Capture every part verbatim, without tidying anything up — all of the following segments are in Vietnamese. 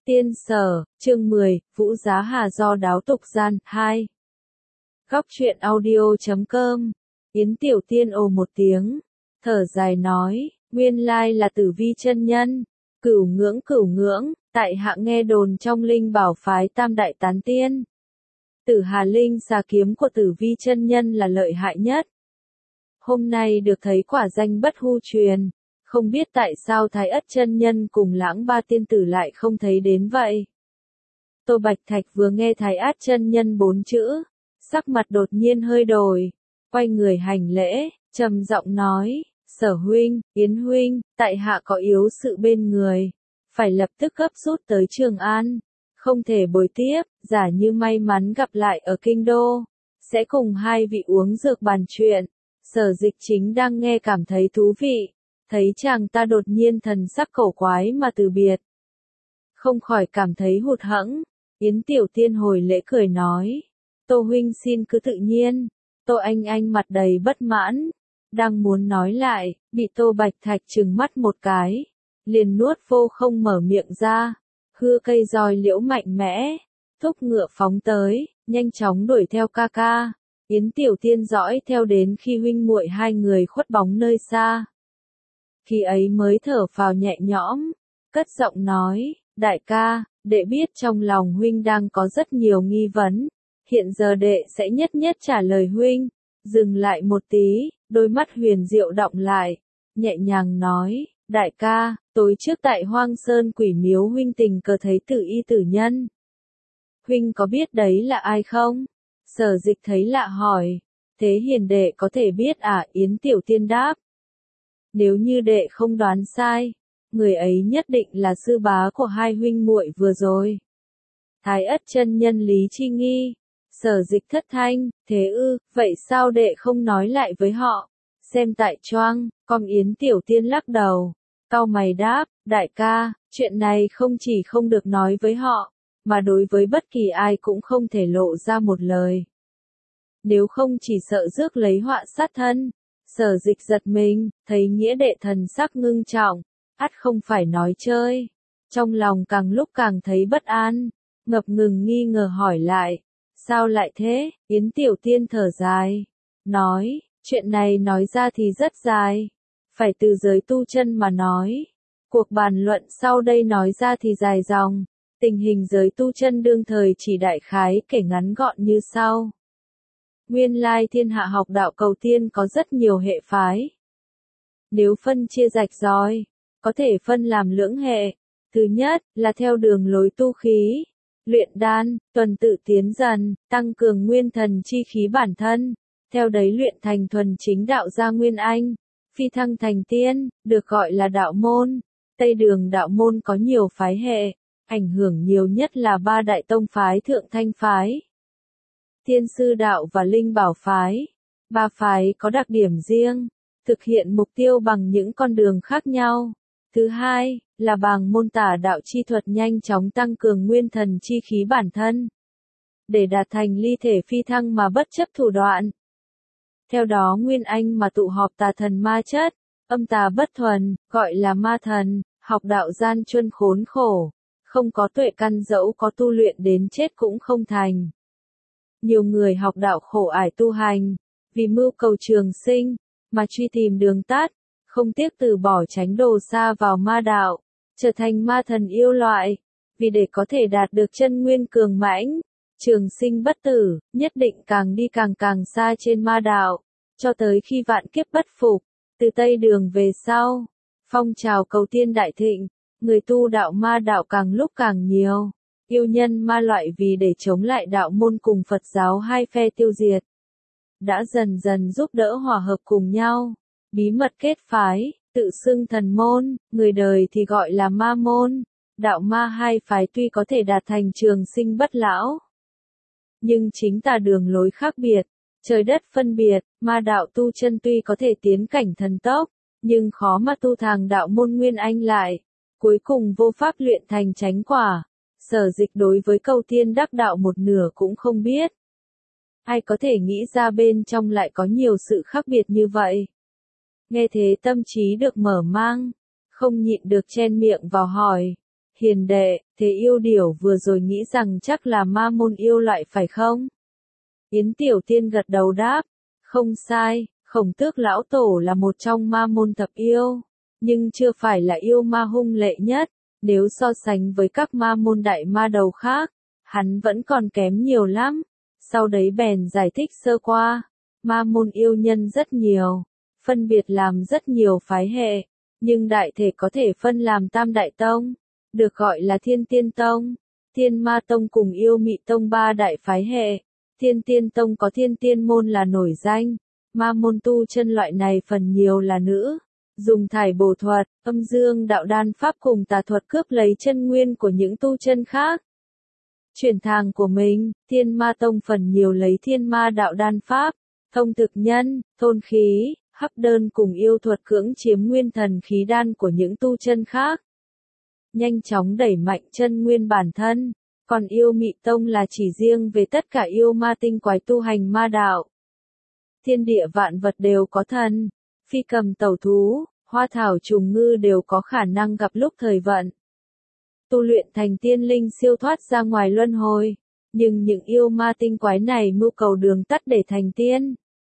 Tiên Sở, chương mười, Vũ Giá Hà do đáo tục gian, hai. Góc truyện audio chấm com, Yến Tiểu Tiên ồ một tiếng, thở dài nói, nguyên lai là Tử Vi chân nhân, cửu ngưỡng cửu ngưỡng, tại hạ nghe đồn trong linh bảo phái tam đại tán tiên. Tử Hà Linh xà kiếm của Tử Vi chân nhân là lợi hại nhất. Hôm nay được thấy quả danh bất hư truyền. Không biết tại sao Thái Ất chân nhân cùng Lãng Ba tiên tử lại không thấy đến vậy. Tô Bạch Thạch vừa nghe Thái Ất chân nhân bốn chữ, sắc mặt đột nhiên hơi đổi, quay người hành lễ, trầm giọng nói, Sở huynh, Yến huynh, tại hạ có yếu sự bên người, phải lập tức gấp rút tới Trường An, không thể bồi tiếp, giả như may mắn gặp lại ở kinh đô, sẽ cùng hai vị uống dược bàn chuyện. Sở Dịch chính đang nghe cảm thấy thú vị. Thấy chàng ta đột nhiên thần sắc cổ quái mà từ biệt. Không khỏi cảm thấy hụt hẫng, Yến Tiểu Tiên hồi lễ cười nói. Tô huynh xin cứ tự nhiên, Tô Anh Anh mặt đầy bất mãn, đang muốn nói lại, bị Tô Bạch Thạch trừng mắt một cái, liền nuốt vô không mở miệng ra, hưa cây roi liễu mạnh mẽ, thúc ngựa phóng tới, nhanh chóng đuổi theo ca ca. Yến Tiểu Tiên dõi theo đến khi huynh muội hai người khuất bóng nơi xa. Khi ấy mới thở phào nhẹ nhõm, cất giọng nói, đại ca, đệ biết trong lòng huynh đang có rất nhiều nghi vấn, hiện giờ đệ sẽ nhất nhất trả lời huynh. Dừng lại một tí, đôi mắt huyền diệu động lại, nhẹ nhàng nói, đại ca, tối trước tại Hoang Sơn Quỷ Miếu huynh tình cờ thấy Tử Y tử nhân. Huynh có biết đấy là ai không? Sở Dịch thấy lạ hỏi, thế hiền đệ có thể biết à? Yến Tiểu Tiên đáp. Nếu như đệ không đoán sai, người ấy nhất định là sư bá của hai huynh muội vừa rồi. Thái Ất chân nhân Lý Chi Nghi. Sở Dịch thất thanh, thế ư, vậy sao đệ không nói lại với họ? Xem tại choang, con Yến Tiểu Tiên lắc đầu, cau mày đáp, đại ca, chuyện này không chỉ không được nói với họ, mà đối với bất kỳ ai cũng không thể lộ ra một lời. Nếu không chỉ sợ rước lấy họa sát thân. Sở Dịch giật mình, thấy nghĩa đệ thần sắc ngưng trọng, ắt không phải nói chơi. Trong lòng càng lúc càng thấy bất an, ngập ngừng nghi ngờ hỏi lại, sao lại thế? Yến Tiểu Tiên thở dài, nói, chuyện này nói ra thì rất dài, phải từ giới tu chân mà nói. Cuộc bàn luận sau đây nói ra thì dài dòng, tình hình giới tu chân đương thời chỉ đại khái kể ngắn gọn như sau. Nguyên lai thiên hạ học đạo cầu tiên có rất nhiều hệ phái. Nếu phân chia rạch ròi, có thể phân làm lưỡng hệ. Thứ nhất là theo đường lối tu khí, luyện đan, tuần tự tiến dần, tăng cường nguyên thần chi khí bản thân, theo đấy luyện thành thuần chính đạo gia nguyên anh, phi thăng thành tiên, được gọi là đạo môn. Tây đường đạo môn có nhiều phái hệ, ảnh hưởng nhiều nhất là ba đại tông phái Thượng Thanh phái, Thiên Sư đạo và Linh Bảo phái. Ba phái có đặc điểm riêng, thực hiện mục tiêu bằng những con đường khác nhau. Thứ hai, là bàng môn tả đạo chi thuật nhanh chóng tăng cường nguyên thần chi khí bản thân, để đạt thành ly thể phi thăng mà bất chấp thủ đoạn. Theo đó nguyên anh mà tụ họp tà thần ma chất, âm tà bất thuần, gọi là ma thần, học đạo gian truân khốn khổ, không có tuệ căn dẫu có tu luyện đến chết cũng không thành. Nhiều người học đạo khổ ải tu hành, vì mưu cầu trường sinh, mà truy tìm đường tắt, không tiếc từ bỏ chánh đồ xa vào ma đạo, trở thành ma thần yêu loại, vì để có thể đạt được chân nguyên cường mãnh, trường sinh bất tử, nhất định càng đi càng càng xa trên ma đạo, cho tới khi vạn kiếp bất phục. Từ Tây đường về sau, phong trào cầu tiên đại thịnh, người tu đạo ma đạo càng lúc càng nhiều. Yêu nhân ma loại vì để chống lại đạo môn cùng Phật giáo hai phe tiêu diệt, đã dần dần giúp đỡ hòa hợp cùng nhau, bí mật kết phái, tự xưng thần môn, người đời thì gọi là ma môn. Đạo ma hai phái tuy có thể đạt thành trường sinh bất lão, nhưng chính tà đường lối khác biệt, trời đất phân biệt. Ma đạo tu chân tuy có thể tiến cảnh thần tốc, nhưng khó mà tu thàng đạo môn nguyên anh lại, cuối cùng vô pháp luyện thành chánh quả. Sở Dịch đối với cầu tiên đắc đạo một nửa cũng không biết. Ai có thể nghĩ ra bên trong lại có nhiều sự khác biệt như vậy. Nghe thế tâm trí được mở mang, không nhịn được chen miệng vào hỏi, hiền đệ, Thế yêu điểu vừa rồi nghĩ rằng chắc là ma môn yêu loại phải không? Yến Tiểu Tiên gật đầu đáp, không sai, Khổng Tước lão tổ là một trong ma môn thập yêu, nhưng chưa phải là yêu ma hung lệ nhất, nếu so sánh với các ma môn đại ma đầu khác, hắn vẫn còn kém nhiều lắm. Sau đấy bèn giải thích sơ qua, ma môn yêu nhân rất nhiều, phân biệt làm rất nhiều phái hệ, nhưng đại thể có thể phân làm tam đại tông, được gọi là Thiên Tiên Tông, Thiên Ma Tông cùng Yêu Mị Tông ba đại phái hệ. Thiên Tiên Tông có Thiên Tiên môn là nổi danh, ma môn tu chân loại này phần nhiều là nữ, dùng thải bổ thuật, âm dương đạo đan pháp cùng tà thuật cướp lấy chân nguyên của những tu chân khác. Chuyển thang của mình, Thiên Ma Tông phần nhiều lấy thiên ma đạo đan pháp, thông thực nhân, thôn khí, hấp đơn cùng yêu thuật cưỡng chiếm nguyên thần khí đan của những tu chân khác. Nhanh chóng đẩy mạnh chân nguyên bản thân, còn Yêu Mị Tông là chỉ riêng về tất cả yêu ma tinh quái tu hành ma đạo. Thiên địa vạn vật đều có thần, phi cầm tẩu thú, hoa thảo trùng ngư đều có khả năng gặp lúc thời vận. Tu luyện thành tiên linh siêu thoát ra ngoài luân hồi, nhưng những yêu ma tinh quái này mưu cầu đường tắt để thành tiên.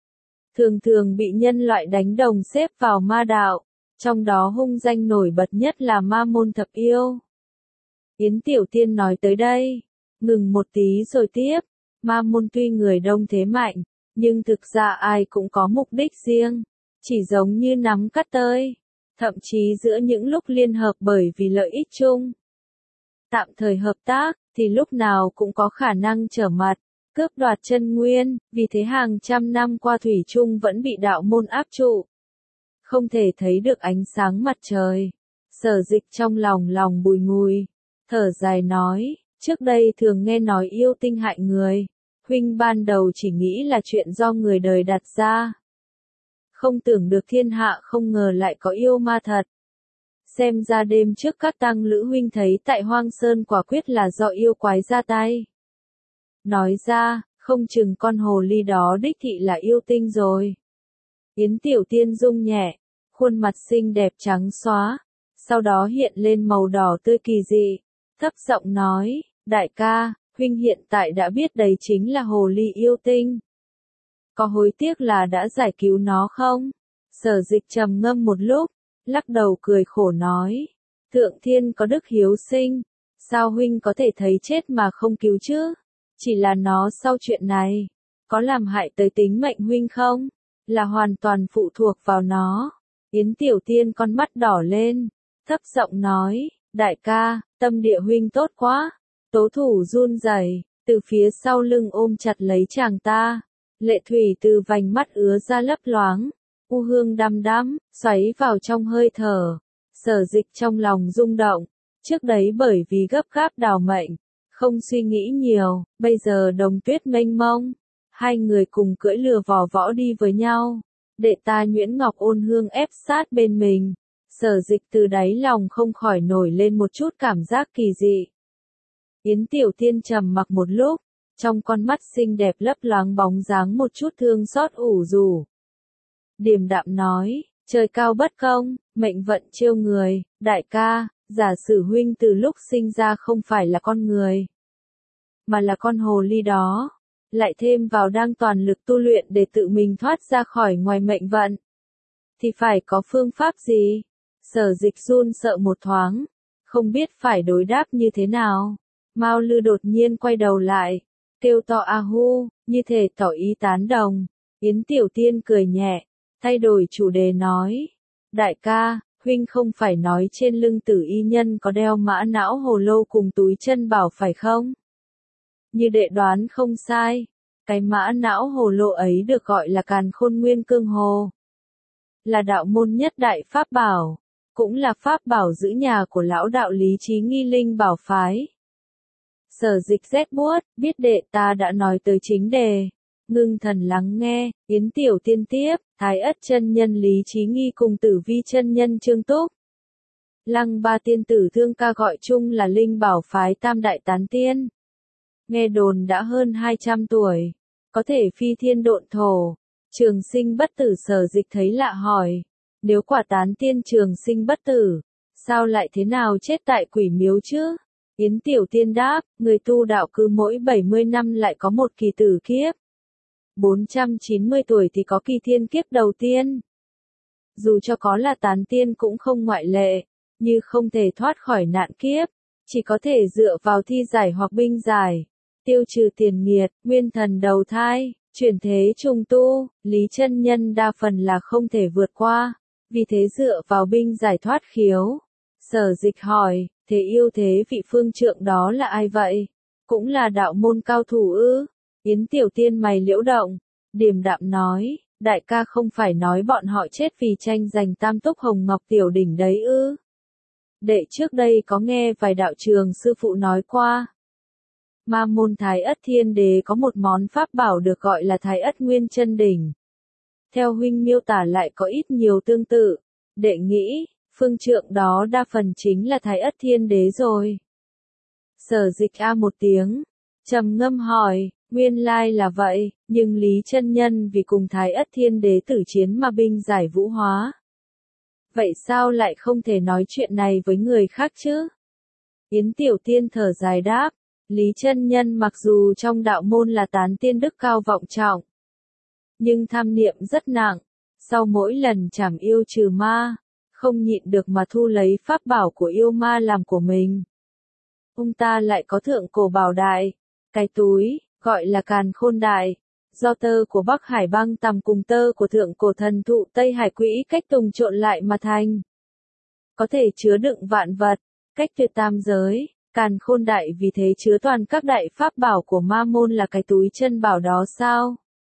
Thường thường bị nhân loại đánh đồng xếp vào ma đạo, trong đó hung danh nổi bật nhất là ma môn thập yêu. Yến Tiểu Tiên nói tới đây, ngừng một tí rồi tiếp, ma môn tuy người đông thế mạnh, nhưng thực ra ai cũng có mục đích riêng, chỉ giống như nắm cắt tơi, thậm chí giữa những lúc liên hợp bởi vì lợi ích chung. Tạm thời hợp tác, thì lúc nào cũng có khả năng trở mặt, cướp đoạt chân nguyên, vì thế hàng trăm năm qua thủy chung vẫn bị đạo môn áp trụ. Không thể thấy được ánh sáng mặt trời. Sở Dịch trong lòng lòng bùi ngùi, thở dài nói, trước đây thường nghe nói yêu tinh hại người, huynh ban đầu chỉ nghĩ là chuyện do người đời đặt ra. Không tưởng được thiên hạ không ngờ lại có yêu ma thật. Xem ra đêm trước các tăng lữ huynh thấy tại Hoang Sơn quả quyết là do yêu quái ra tay. Nói ra, không chừng con hồ ly đó đích thị là yêu tinh rồi. Yến Tiểu Tiên rung nhẹ, khuôn mặt xinh đẹp trắng xóa, sau đó hiện lên màu đỏ tươi kỳ dị, thấp giọng nói, đại ca, huynh hiện tại đã biết đấy chính là hồ ly yêu tinh. Có hối tiếc là đã giải cứu nó không? Sở Dịch trầm ngâm một lúc, lắc đầu cười khổ nói, Thượng Thiên có đức hiếu sinh, sao huynh có thể thấy chết mà không cứu chứ? Chỉ là nó sau chuyện này, có làm hại tới tính mệnh huynh không? Là hoàn toàn phụ thuộc vào nó. Yến Tiểu Tiên con mắt đỏ lên, thấp giọng nói, đại ca, tâm địa huynh tốt quá. Tố thủ run rẩy, từ phía sau lưng ôm chặt lấy chàng ta, lệ thủy từ vành mắt ứa ra lấp loáng, u hương đăm đăm, xoáy vào trong hơi thở. Sở Dịch trong lòng rung động, trước đấy bởi vì gấp gáp đào mệnh, không suy nghĩ nhiều, bây giờ đồng tuyết mênh mông, hai người cùng cưỡi lừa vò võ đi với nhau, đệ ta Nhuyễn Ngọc ôn hương ép sát bên mình. Sở Dịch từ đáy lòng không khỏi nổi lên một chút cảm giác kỳ dị. Yến Tiểu Tiên trầm mặc một lúc, trong con mắt xinh đẹp lấp loáng bóng dáng một chút thương xót ủ rũ. Điềm đạm nói, trời cao bất công, mệnh vận trêu người, đại ca, giả sử huynh từ lúc sinh ra không phải là con người, mà là con hồ ly đó, lại thêm vào đang toàn lực tu luyện để tự mình thoát ra khỏi ngoài mệnh vận, thì phải có phương pháp gì? Sở Dịch run sợ một thoáng, không biết phải đối đáp như thế nào. Mao Lư đột nhiên quay đầu lại, kêu to a hu, như thể tỏ ý tán đồng. Yến Tiểu Tiên cười nhẹ, thay đổi chủ đề nói, đại ca, huynh không phải nói trên lưng Tử Y nhân có đeo mã não hồ lô cùng túi chân bảo phải không? Như đệ đoán không sai, cái mã não hồ lô ấy được gọi là Càn Khôn Nguyên Cương Hồ, là đạo môn nhất đại pháp bảo, cũng là pháp bảo giữ nhà của lão đạo Lý Chí Nghi Linh bảo phái. Sở Dịch rét buốt, biết đệ ta đã nói tới chính đề, ngưng thần lắng nghe. Yến Tiểu Tiên tiếp, Thái Ất chân nhân Lý Chí Nghi cùng Tử Vi chân nhân Trương Túc, Lăng Ba tiên tử Thương Ca gọi chung là Linh bảo phái tam đại tán tiên. Nghe đồn đã hơn hai trăm tuổi, có thể phi thiên độn thổ, trường sinh bất tử. Sở Dịch thấy lạ hỏi, nếu quả tán tiên trường sinh bất tử, sao lại thế nào chết tại quỷ miếu chứ? Yến Tiểu Tiên đáp, người tu đạo cứ mỗi bảy mươi năm lại có một kỳ tử kiếp. bốn trăm chín mươi tuổi thì có kỳ thiên kiếp đầu tiên. Dù cho có là tán tiên cũng không ngoại lệ, như không thể thoát khỏi nạn kiếp, chỉ có thể dựa vào thi giải hoặc binh giải, tiêu trừ tiền nghiệt, nguyên thần đầu thai, chuyển thế trùng tu, Lý Chân Nhân đa phần là không thể vượt qua, vì thế dựa vào binh giải thoát khiếu. Sở Dịch hỏi, thế yêu thế vị phương trượng đó là ai vậy? Cũng là đạo môn cao thủ ư? Yến Tiểu Tiên mày liễu động, điềm đạm nói, đại ca không phải nói bọn họ chết vì tranh giành tam túc hồng ngọc tiểu đỉnh đấy ư? Đệ trước đây có nghe vài đạo trường sư phụ nói qua. Ma môn Thái Ất Thiên Đế có một món pháp bảo được gọi là Thái Ất Nguyên Chân Đỉnh. Theo huynh miêu tả lại có ít nhiều tương tự, đệ nghĩ, phương trượng đó đa phần chính là Thái Ất Thiên Đế rồi. Sở Dịch a một tiếng, trầm ngâm hỏi, nguyên lai là vậy, nhưng Lý Chân Nhân vì cùng Thái Ất Thiên Đế tử chiến mà binh giải vũ hóa. Vậy sao lại không thể nói chuyện này với người khác chứ? Yến Tiểu Tiên thở dài đáp, Lý Chân Nhân mặc dù trong đạo môn là tán tiên đức cao vọng trọng, nhưng tham niệm rất nặng, sau mỗi lần trảm yêu trừ ma, không nhịn được mà thu lấy pháp bảo của yêu ma làm của mình. Ông ta lại có thượng cổ bảo đại, cái túi, gọi là Càn Khôn Đại, do tơ của Bắc Hải băng tằm cùng tơ của thượng cổ thần thụ Tây Hải Quỹ cách tùng trộn lại mà thành. Có thể chứa đựng vạn vật, cách tuyệt tam giới, Càn Khôn Đại vì thế chứa toàn các đại pháp bảo của ma môn là cái túi chân bảo đó sao?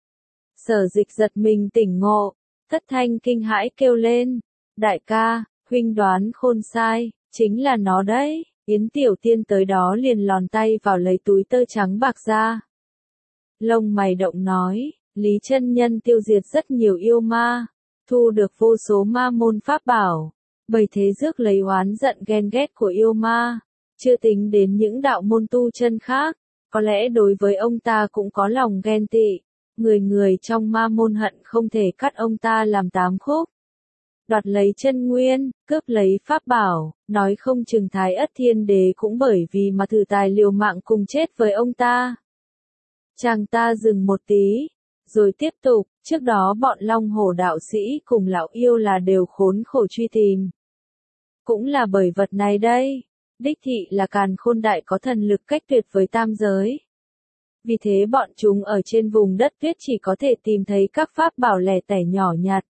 Sở Dịch giật mình tỉnh ngộ, thất thanh kinh hãi kêu lên, đại ca, huynh đoán khôn sai, chính là nó đấy. Yến Tiểu Tiên tới đó liền lòn tay vào lấy túi tơ trắng bạc ra. Lông mày động nói, Lý Chân Nhân tiêu diệt rất nhiều yêu ma, thu được vô số ma môn pháp bảo, bởi thế rước lấy oán giận ghen ghét của yêu ma, chưa tính đến những đạo môn tu chân khác, có lẽ đối với ông ta cũng có lòng ghen tị, người người trong ma môn hận không thể cắt ông ta làm tám khúc. Đoạt lấy chân nguyên, cướp lấy pháp bảo, nói không chừng Thái Ất Thiên Đế cũng bởi vì mà thử tài liều mạng cùng chết với ông ta. Chàng ta dừng một tí, rồi tiếp tục, trước đó bọn Long Hổ đạo sĩ cùng lão yêu là đều khốn khổ truy tìm. Cũng là bởi vật này đây, đích thị là Càn Khôn Đại có thần lực cách tuyệt với tam giới. Vì thế bọn chúng ở trên vùng đất tuyết chỉ có thể tìm thấy các pháp bảo lẻ tẻ nhỏ nhặt.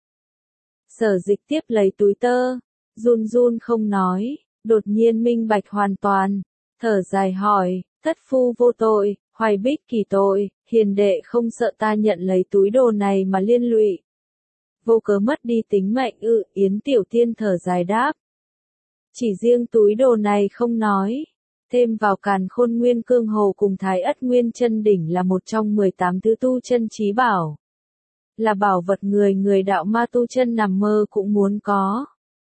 Sở Dịch tiếp lấy túi tơ, run run không nói, đột nhiên minh bạch hoàn toàn, thở dài hỏi, thất phu vô tội, hoài bích kỳ tội, hiền đệ không sợ ta nhận lấy túi đồ này mà liên lụy. Vô cớ mất đi tính mệnh ư? Yến Tiểu Tiên thở dài đáp. Chỉ riêng túi đồ này không nói, thêm vào Càn Khôn Nguyên Cương Hồ cùng Thái Ất Nguyên Chân Đỉnh là một trong mười tám thứ tu chân chí bảo. Là bảo vật người người đạo ma tu chân nằm mơ cũng muốn có.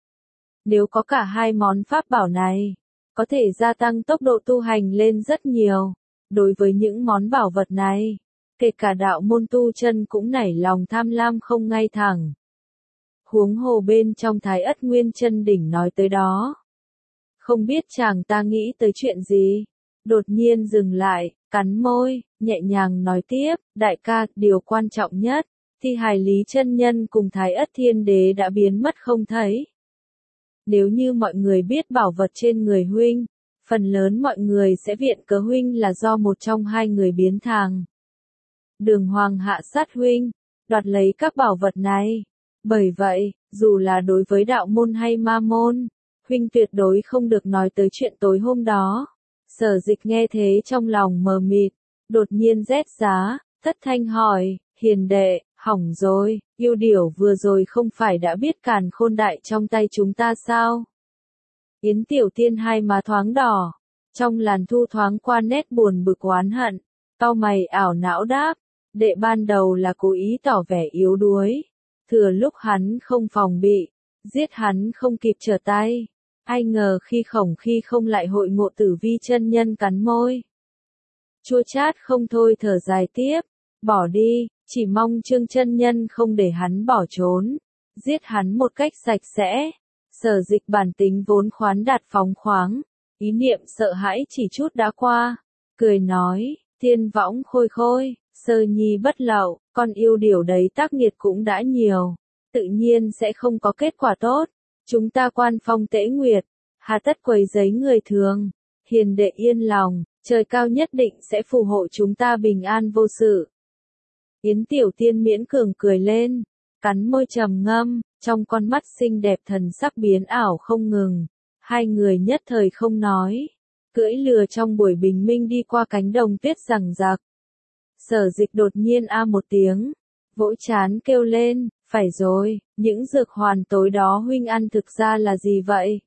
Nếu có cả hai món pháp bảo này, có thể gia tăng tốc độ tu hành lên rất nhiều. Đối với những món bảo vật này, kể cả đạo môn tu chân cũng nảy lòng tham lam không ngay thẳng. Huống hồ bên trong Thái Ất Nguyên Chân Đỉnh nói tới đó. Không biết chàng ta nghĩ tới chuyện gì, đột nhiên dừng lại, cắn môi, nhẹ nhàng nói tiếp, đại ca, điều quan trọng nhất, thi hài Lý Chân Nhân cùng Thái Ất Thiên Đế đã biến mất không thấy. Nếu như mọi người biết bảo vật trên người huynh, phần lớn mọi người sẽ viện cớ huynh là do một trong hai người biến thàng. Đường Hoàng hạ sát huynh, đoạt lấy các bảo vật này. Bởi vậy, dù là đối với đạo môn hay ma môn, huynh tuyệt đối không được nói tới chuyện tối hôm đó. Sở Dịch nghe thế trong lòng mờ mịt, đột nhiên rét giá, thất thanh hỏi, hiền đệ, hỏng rồi, yêu điểu vừa rồi không phải đã biết Càn Khôn Đại trong tay chúng ta sao? Yến Tiểu Tiên hai má thoáng đỏ, trong làn thu thoáng qua nét buồn bực oán hận, cau mày ảo não đáp, đệ ban đầu là cố ý tỏ vẻ yếu đuối, thừa lúc hắn không phòng bị, giết hắn không kịp trở tay, ai ngờ khi khổng khi không lại hội ngộ Tử Vi chân nhân cắn môi. Chua chát không thôi thở dài tiếp, bỏ đi, chỉ mong Trương chân nhân không để hắn bỏ trốn, giết hắn một cách sạch sẽ. Sở Dịch bản tính vốn khoán đạt phóng khoáng, Ý niệm sợ hãi chỉ chút đã qua, cười nói, tiên võng khôi khôi, sơ nhi bất lậu, con yêu điều đấy tác nghiệt cũng đã nhiều, tự nhiên sẽ không có kết quả tốt. Chúng ta quan phong tễ nguyệt, hà tất quấy rầy người thường, hiền đệ yên lòng, trời cao nhất định sẽ phù hộ chúng ta bình an vô sự. Yến Tiểu Tiên miễn cường cười lên, cắn môi trầm ngâm, trong con mắt xinh đẹp thần sắc biến ảo không ngừng. Hai người nhất thời không nói, cưỡi lừa trong buổi bình minh đi qua cánh đồng tuyết rằng rạc. Sở Dịch đột nhiên a một tiếng, vỗ chán kêu lên, phải rồi, những dược hoàn tối đó huynh ăn thực ra là gì vậy?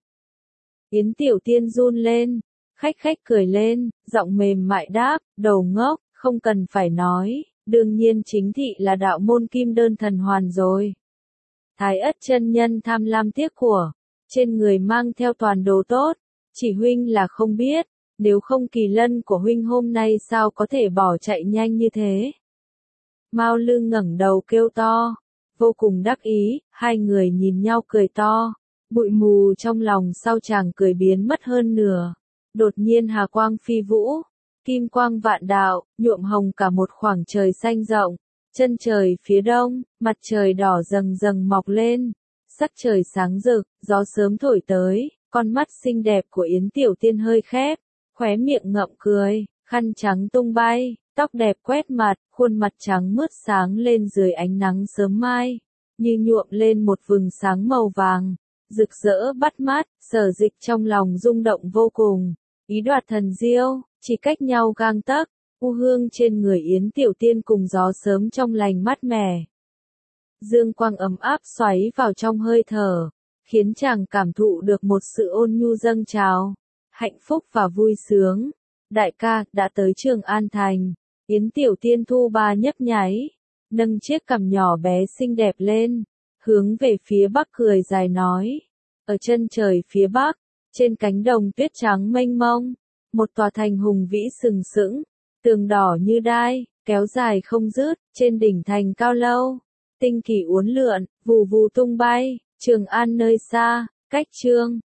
Yến Tiểu Tiên run lên, khách khách cười lên, giọng mềm mại đáp, đầu ngốc, không cần phải nói, đương nhiên chính thị là đạo môn kim đơn thần hoàn rồi. Thái Ất chân nhân tham lam tiếc của, trên người mang theo toàn đồ tốt, chỉ huynh là không biết, nếu không kỳ lân của huynh hôm nay sao có thể bỏ chạy nhanh như thế. Mao Lương ngẩng đầu kêu to, vô cùng đắc ý, hai người nhìn nhau cười to, bụi mù trong lòng sau chàng cười biến mất hơn nửa. Đột nhiên hà quang phi vũ, kim quang vạn đạo, nhuộm hồng cả một khoảng trời xanh rộng. Chân trời phía đông, mặt trời đỏ rầng rầng mọc lên, sắc trời sáng rực, gió sớm thổi tới, con mắt xinh đẹp của Yến Tiểu Tiên hơi khép, khóe miệng ngậm cười, khăn trắng tung bay, tóc đẹp quét mặt, khuôn mặt trắng mướt sáng lên dưới ánh nắng sớm mai, như nhuộm lên một vầng sáng màu vàng, rực rỡ bắt mắt. Sở Dịch trong lòng rung động vô cùng, ý đoạt thần diêu, chỉ cách nhau gang tấc. U hương trên người Yến Tiểu Tiên cùng gió sớm trong lành mát mẻ. Dương quang ấm áp xoáy vào trong hơi thở, khiến chàng cảm thụ được một sự ôn nhu dâng trào, hạnh phúc và vui sướng. Đại ca, đã tới Trường An Thành. Yến Tiểu Tiên thu ba nhấp nháy, nâng chiếc cằm nhỏ bé xinh đẹp lên, hướng về phía bắc cười dài nói. Ở chân trời phía bắc, trên cánh đồng tuyết trắng mênh mông, một tòa thành hùng vĩ sừng sững. Tường đỏ như đai, kéo dài không dứt, trên đỉnh thành cao lâu, tinh kỳ uốn lượn, vù vù tung bay, Trường An nơi xa, cách Trương